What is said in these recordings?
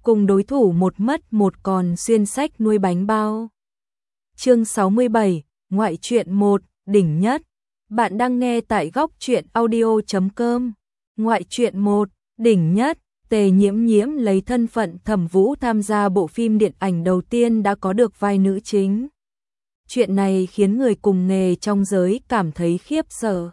cùng đối thủ một mất một còn xuyên sách nuôi bánh bao. Chương 67, ngoại truyện 1, đỉnh nhất. Bạn đang nghe tại góc truyện audio.com. Ngoại truyện 1, đỉnh nhất. Tề Nhiễm Nhiễm lấy thân phận Thẩm Vũ tham gia bộ phim điện ảnh đầu tiên đã có được vai nữ chính. Chuyện này khiến người cùng nghề trong giới cảm thấy khiếp sợ.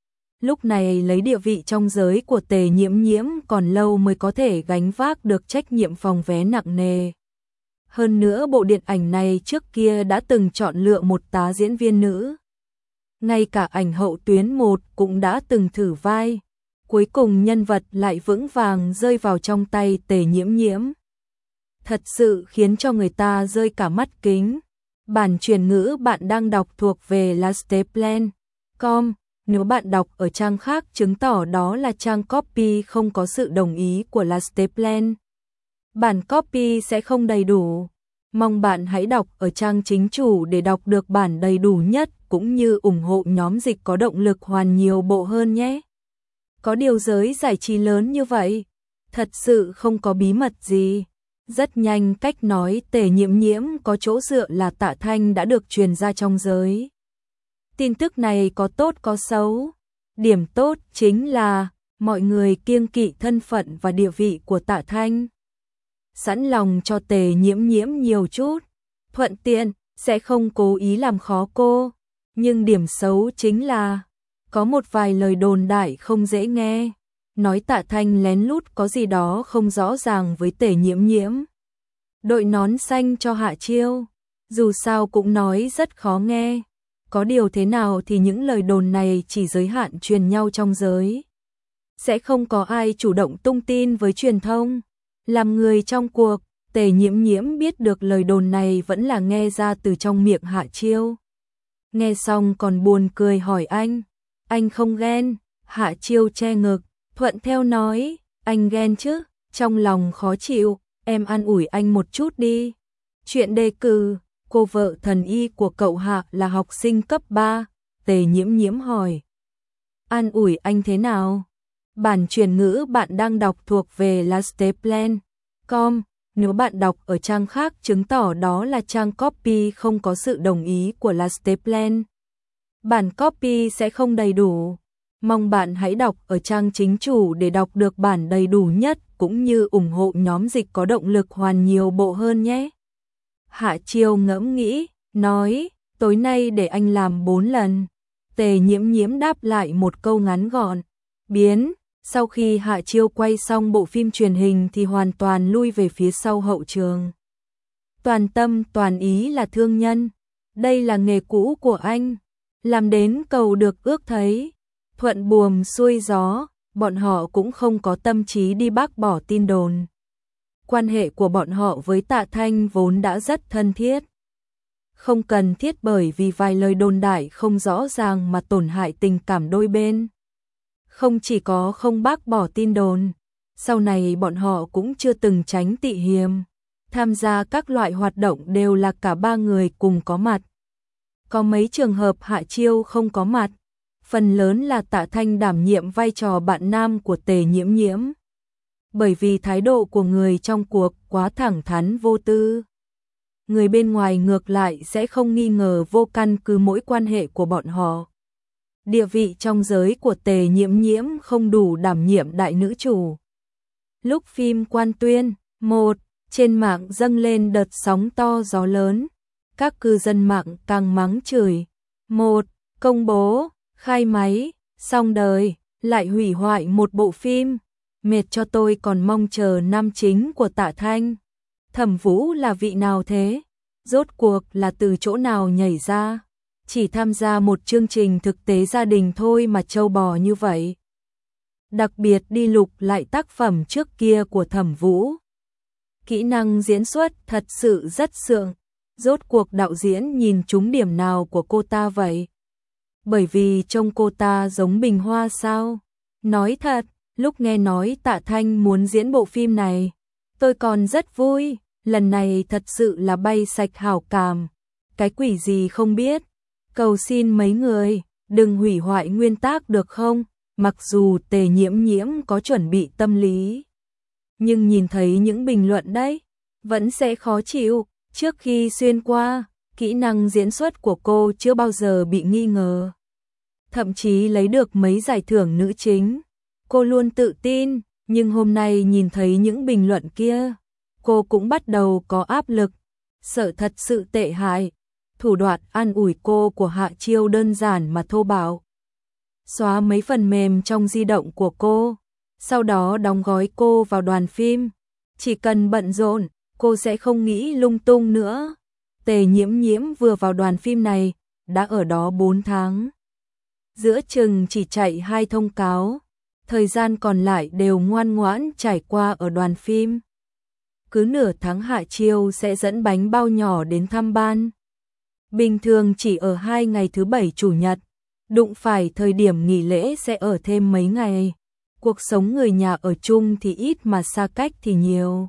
Lúc này lấy địa vị trong giới của Tề Nhiễm Nhiễm còn lâu mới có thể gánh vác được trách nhiệm phòng vé nặng nề. Hơn nữa bộ điện ảnh này trước kia đã từng chọn lựa một tá diễn viên nữ. Ngay cả ảnh hậu tuyến 1 cũng đã từng thử vai. Cuối cùng nhân vật lại vững vàng rơi vào trong tay Tề Nhiễm Nhiễm. Thật sự khiến cho người ta rơi cả mắt kính. Bản truyền ngữ bạn đang đọc thuộc về lasteplan.com. Nếu bạn đọc ở trang khác chứng tỏ đó là trang copy không có sự đồng ý của Lasteplan. Bản copy sẽ không đầy đủ. Mong bạn hãy đọc ở trang chính chủ để đọc được bản đầy đủ nhất cũng như ủng hộ nhóm dịch có động lực hoàn nhiều bộ hơn nhé. Có điều giới giải trí lớn như vậy, thật sự không có bí mật gì. Rất nhanh cách nói Tề Nhiễm Nhiễm có chỗ dựa là Tạ Thanh đã được truyền ra trong giới. Tin tức này có tốt có xấu. Điểm tốt chính là mọi người kiêng kỵ thân phận và địa vị của Tạ Thanh. Sẵn lòng cho Tề Nhiễm Nhiễm nhiều chút, thuận tiện, sẽ không cố ý làm khó cô. Nhưng điểm xấu chính là có một vài lời đồn đại không dễ nghe. Nói Tạ Thanh lén lút có gì đó không rõ ràng với Tề Nhiễm Nhiễm. Đội nón xanh cho Hạ Chiêu. Dù sao cũng nói rất khó nghe. Có điều thế nào thì những lời đồn này chỉ giới hạn truyền nhau trong giới. Sẽ không có ai chủ động tung tin với truyền thông. Làm người trong cuộc, Tề Nhiễm Nhiễm biết được lời đồn này vẫn là nghe ra từ trong miệng Hạ Chiêu. Nghe xong còn buồn cười hỏi anh không ghen? Hạ Chiêu che ngực, thuận theo nói, anh ghen chứ, trong lòng khó chịu, em an ủi anh một chút đi. Chuyện đề cử, cô vợ thần y của cậu Hạ là học sinh cấp 3, Tề Nhiễm Nhiễm hỏi. An ủi anh thế nào? Bản truyền ngữ bạn đang đọc thuộc về lasteplan.com. Nếu bạn đọc ở trang khác chứng tỏ đó là trang copy không có sự đồng ý của Lasteplan. Bản copy sẽ không đầy đủ. Mong bạn hãy đọc ở trang chính chủ để đọc được bản đầy đủ nhất cũng như ủng hộ nhóm dịch có động lực hoàn nhiều bộ hơn nhé. Hạ Chiêu ngẫm nghĩ, nói, tối nay để anh làm 4 lần. Tề Nhiễm Nhiễm đáp lại một câu ngắn gọn, biến. Sau khi Hạ Chiêu quay xong bộ phim truyền hình thì hoàn toàn lui về phía sau hậu trường. Toàn tâm toàn ý là thương nhân. Đây là nghề cũ của anh. Làm đến cầu được ước thấy. Thuận buồm xuôi gió, bọn họ cũng không có tâm trí đi bác bỏ tin đồn. Quan hệ của bọn họ với Tạ Thanh vốn đã rất thân thiết. Không cần thiết bởi vì vài lời đồn đại không rõ ràng mà tổn hại tình cảm đôi bên. Không chỉ có không bác bỏ tin đồn, sau này bọn họ cũng chưa từng tránh tị hiềm. Tham gia các loại hoạt động đều là cả ba người cùng có mặt. Có mấy trường hợp Hạ Chiêu không có mặt, phần lớn là Tạ Thanh đảm nhiệm vai trò bạn nam của Tề Nhiễm Nhiễm. Bởi vì thái độ của người trong cuộc quá thẳng thắn vô tư. Người bên ngoài ngược lại sẽ không nghi ngờ vô căn cứ mỗi quan hệ của bọn họ. Địa vị trong giới của Tề Nhiễm Nhiễm không đủ đảm nhiệm đại nữ chủ. Lúc phim Quan Tuyên 1, trên mạng dâng lên đợt sóng to gió lớn. Các cư dân mạng càng mắng chửi. 1. Công bố, khai máy, xong đời, lại hủy hoại một bộ phim. Mệt cho tôi còn mong chờ nam chính của Tạ Thanh. Thẩm Vũ là vị nào thế? Rốt cuộc là từ chỗ nào nhảy ra? Chỉ tham gia một chương trình thực tế gia đình thôi mà trâu bò như vậy. Đặc biệt đi lục lại tác phẩm trước kia của Thẩm Vũ. Kỹ năng diễn xuất thật sự rất sượng. Rốt cuộc đạo diễn nhìn trúng điểm nào của cô ta vậy? Bởi vì trông cô ta giống Bình Hoa sao? Nói thật, lúc nghe nói Tạ Thanh muốn diễn bộ phim này, tôi còn rất vui. Lần này thật sự là bay sạch hảo cảm. Cái quỷ gì không biết. Cầu xin mấy người, đừng hủy hoại nguyên tác được không? Mặc dù Tề Nhiễm Nhiễm có chuẩn bị tâm lý. nhưng nhìn thấy những bình luận đấy, vẫn sẽ khó chịu. Trước khi xuyên qua, kỹ năng diễn xuất của cô chưa bao giờ bị nghi ngờ. Thậm chí lấy được mấy giải thưởng nữ chính. Cô luôn tự tin, nhưng hôm nay nhìn thấy những bình luận kia, cô cũng bắt đầu có áp lực, sợ thật sự tệ hại. Thủ đoạn an ủi cô của Hạ Chiêu đơn giản mà thô bạo. Xóa mấy phần mềm trong di động của cô, sau đó đóng gói cô vào đoàn phim. Chỉ cần bận rộn, cô sẽ không nghĩ lung tung nữa. Tề Nhiễm Nhiễm vừa vào đoàn phim này, đã ở đó 4 tháng. Giữa chừng chỉ chạy 2 thông cáo, thời gian còn lại đều ngoan ngoãn trải qua ở đoàn phim. Cứ nửa tháng Hạ Chiêu sẽ dẫn bánh bao nhỏ đến thăm ban. Bình thường chỉ ở 2 ngày thứ Bảy Chủ nhật, đụng phải thời điểm nghỉ lễ sẽ ở thêm mấy ngày. Cuộc sống người nhà ở chung thì ít mà xa cách thì nhiều.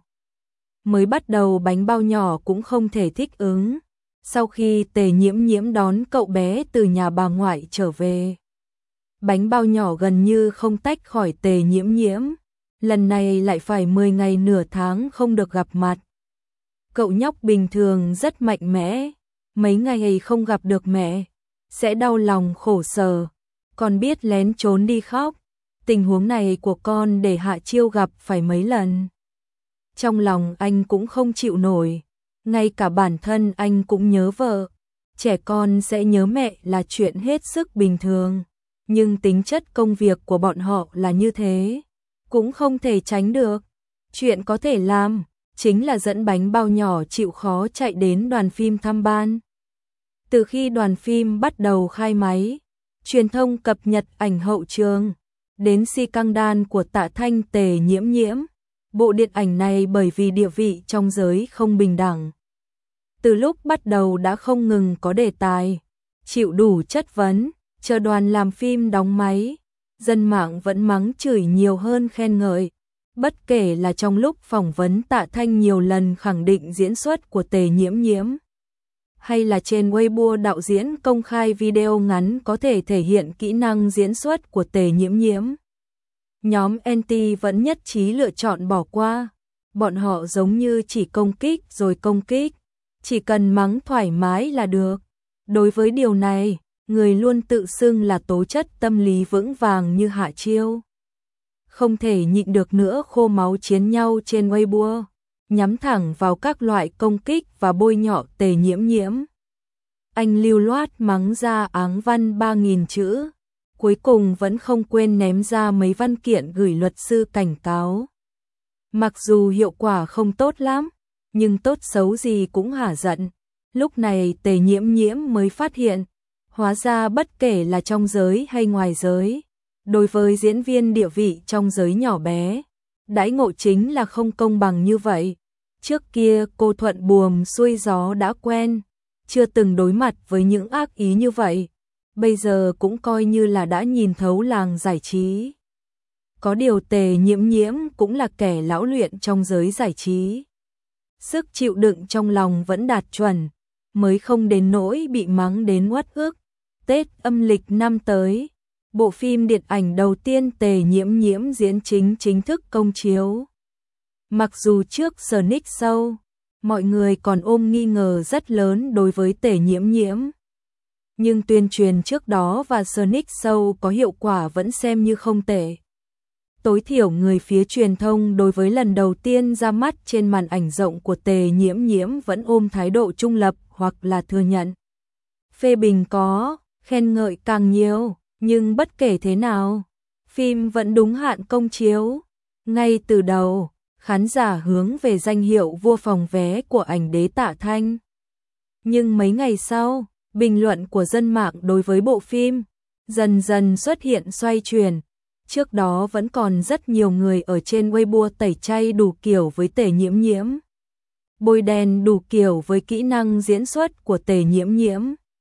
Mới bắt đầu bánh bao nhỏ cũng không thể thích ứng. Sau khi Tề Nhiễm Nhiễm đón cậu bé từ nhà bà ngoại trở về, bánh bao nhỏ gần như không tách khỏi Tề Nhiễm Nhiễm. Lần này lại phải 10 ngày nửa tháng không được gặp mặt. Cậu nhóc bình thường rất mạnh mẽ, mấy ngày không gặp được mẹ, sẽ đau lòng khổ sở, còn biết lén trốn đi khóc. Tình huống này của con để Hạ Chiêu gặp phải mấy lần. Trong lòng anh cũng không chịu nổi, ngay cả bản thân anh cũng nhớ vợ. Trẻ con sẽ nhớ mẹ là chuyện hết sức bình thường, nhưng tính chất công việc của bọn họ là như thế, cũng không thể tránh được. Chuyện có thể làm chính là dẫn bánh bao nhỏ chịu khó chạy đến đoàn phim thăm ban. Từ khi đoàn phim bắt đầu khai máy, truyền thông cập nhật ảnh hậu trường, đến si căng đan của Tạ Thanh Tề Nhiễm Nhiễm. Bộ điện ảnh này bởi vì địa vị trong giới không bình đẳng, từ lúc bắt đầu đã không ngừng có đề tài, chịu đủ chất vấn, chờ đoàn làm phim đóng máy, dân mạng vẫn mắng chửi nhiều hơn khen ngợi. Bất kể là trong lúc phỏng vấn Tạ Thanh nhiều lần khẳng định diễn xuất của Tề Nhiễm Nhiễm, hay là trên Weibo đạo diễn công khai video ngắn có thể thể hiện kỹ năng diễn xuất của Tề Nhiễm Nhiễm, nhóm anti vẫn nhất trí lựa chọn bỏ qua. Bọn họ giống như chỉ công kích rồi công kích, chỉ cần mắng thoải mái là được. Đối với điều này, người luôn tự xưng là tố chất tâm lý vững vàng như Hạ Chiêu không thể nhịn được nữa, khô máu chiến nhau trên Weibo, nhắm thẳng vào các loại công kích và bôi nhọ Tề Nhiễm Nhiễm. Anh lưu loát mắng ra áng văn 3.000 chữ, cuối cùng vẫn không quên ném ra mấy văn kiện gửi luật sư cảnh cáo. Mặc dù hiệu quả không tốt lắm, nhưng tốt xấu gì cũng hả giận. Lúc này Tề Nhiễm Nhiễm mới phát hiện, hóa ra bất kể là trong giới hay ngoài giới, đối với diễn viên địa vị trong giới nhỏ bé, đãi ngộ chính là không công bằng như vậy. Trước kia cô thuận buồm xuôi gió đã quen, chưa từng đối mặt với những ác ý như vậy. Bây giờ cũng coi như là đã nhìn thấu làng giải trí. Có điều Tề Nhiễm Nhiễm cũng là kẻ lão luyện trong giới giải trí. Sức chịu đựng trong lòng vẫn đạt chuẩn, mới không đến nỗi bị mắng đến uất ức. Tết âm lịch năm tới, bộ phim điện ảnh đầu tiên Tề Nhiễm Nhiễm diễn chính thức công chiếu. Mặc dù trước Sonic Show, mọi người còn ôm nghi ngờ rất lớn đối với Tề Nhiễm Nhiễm, nhưng tuyên truyền trước đó và Sonic Show có hiệu quả vẫn xem như không tệ. Tối thiểu người phía truyền thông đối với lần đầu tiên ra mắt trên màn ảnh rộng của Tề Nhiễm Nhiễm vẫn ôm thái độ trung lập hoặc là thừa nhận. Phê bình có, khen ngợi càng nhiều, nhưng bất kể thế nào, phim vẫn đúng hạn công chiếu. Ngay từ đầu, khán giả hướng về danh hiệu vua phòng vé của ảnh đế Tạ Thanh. Nhưng mấy ngày sau, bình luận của dân mạng đối với bộ phim dần dần xuất hiện xoay chuyển. Trước đó vẫn còn rất nhiều người ở trên Weibo tẩy chay đủ kiểu với Tề Nhiễm Nhiễm, bôi đen đủ kiểu với kỹ năng diễn xuất của Tề Nhiễm Nhiễm.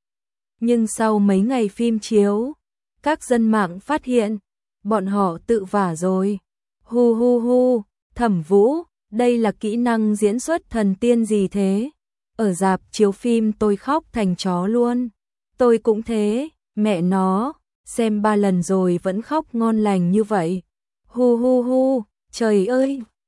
Nhưng sau mấy ngày phim chiếu, các dân mạng phát hiện, bọn họ tự vả rồi. Hu hu hu, Thẩm Vũ, đây là kỹ năng diễn xuất thần tiên gì thế? Ở rạp chiếu phim tôi khóc thành chó luôn. Tôi cũng thế, mẹ nó, xem 3 lần rồi vẫn khóc ngon lành như vậy. Hu hu hu, trời ơi,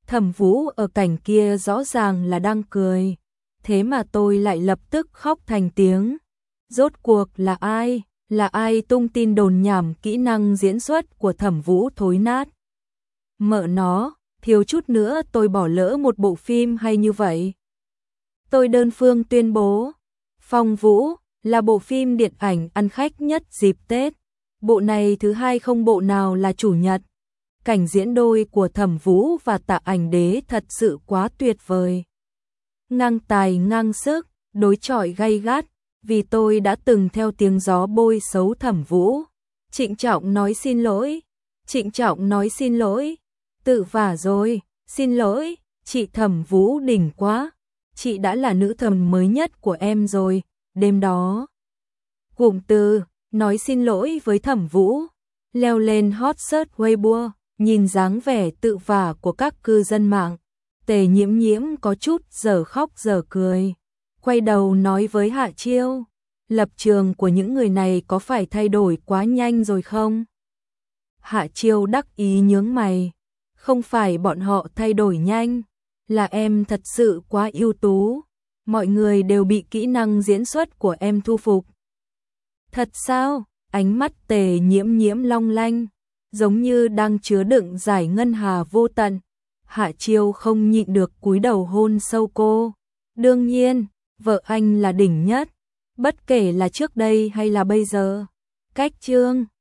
Thẩm Vũ ở cảnh kia rõ ràng là đang cười, thế mà tôi lại lập tức khóc thành tiếng. Rốt cuộc là ai? Là ai tung tin đồn nhảm kỹ năng diễn xuất của Thẩm Vũ thối nát? Mợ nó, thiếu chút nữa tôi bỏ lỡ một bộ phim hay như vậy. Tôi đơn phương tuyên bố, Phong Vũ là bộ phim điện ảnh ăn khách nhất dịp Tết. Bộ này thứ hai không bộ nào là chủ nhật. Cảnh diễn đôi của Thẩm Vũ và Tạ Ảnh Đế thật sự quá tuyệt vời. Ngang tài ngang sức, đối chọi gay gắt, vì tôi đã từng theo tiếng gió bôi xấu Thẩm Vũ. Trịnh trọng nói xin lỗi, trịnh trọng nói xin lỗi, tự vả rồi, xin lỗi, chị Thẩm Vũ đỉnh quá, chị đã là nữ thần mới nhất của em rồi, đêm đó. Cụm từ, nói xin lỗi với Thẩm Vũ, leo lên hot search Weibo, nhìn dáng vẻ tự vả của các cư dân mạng. Tề Nhiễm Nhiễm có chút giờ khóc giờ cười, quay đầu nói với Hạ Chiêu, lập trường của những người này có phải thay đổi quá nhanh rồi không? Hạ Chiêu đắc ý nhướng mày, không phải bọn họ thay đổi nhanh, là em thật sự quá ưu tú, mọi người đều bị kỹ năng diễn xuất của em thu phục. Thật sao? Ánh mắt Tề Nhiễm Nhiễm long lanh, giống như đang chứa đựng giải ngân hà vô tận. Hạ Chiêu không nhịn được cúi đầu hôn sâu cô. Đương nhiên, vợ anh là đỉnh nhất, bất kể là trước đây hay là bây giờ. Cách chương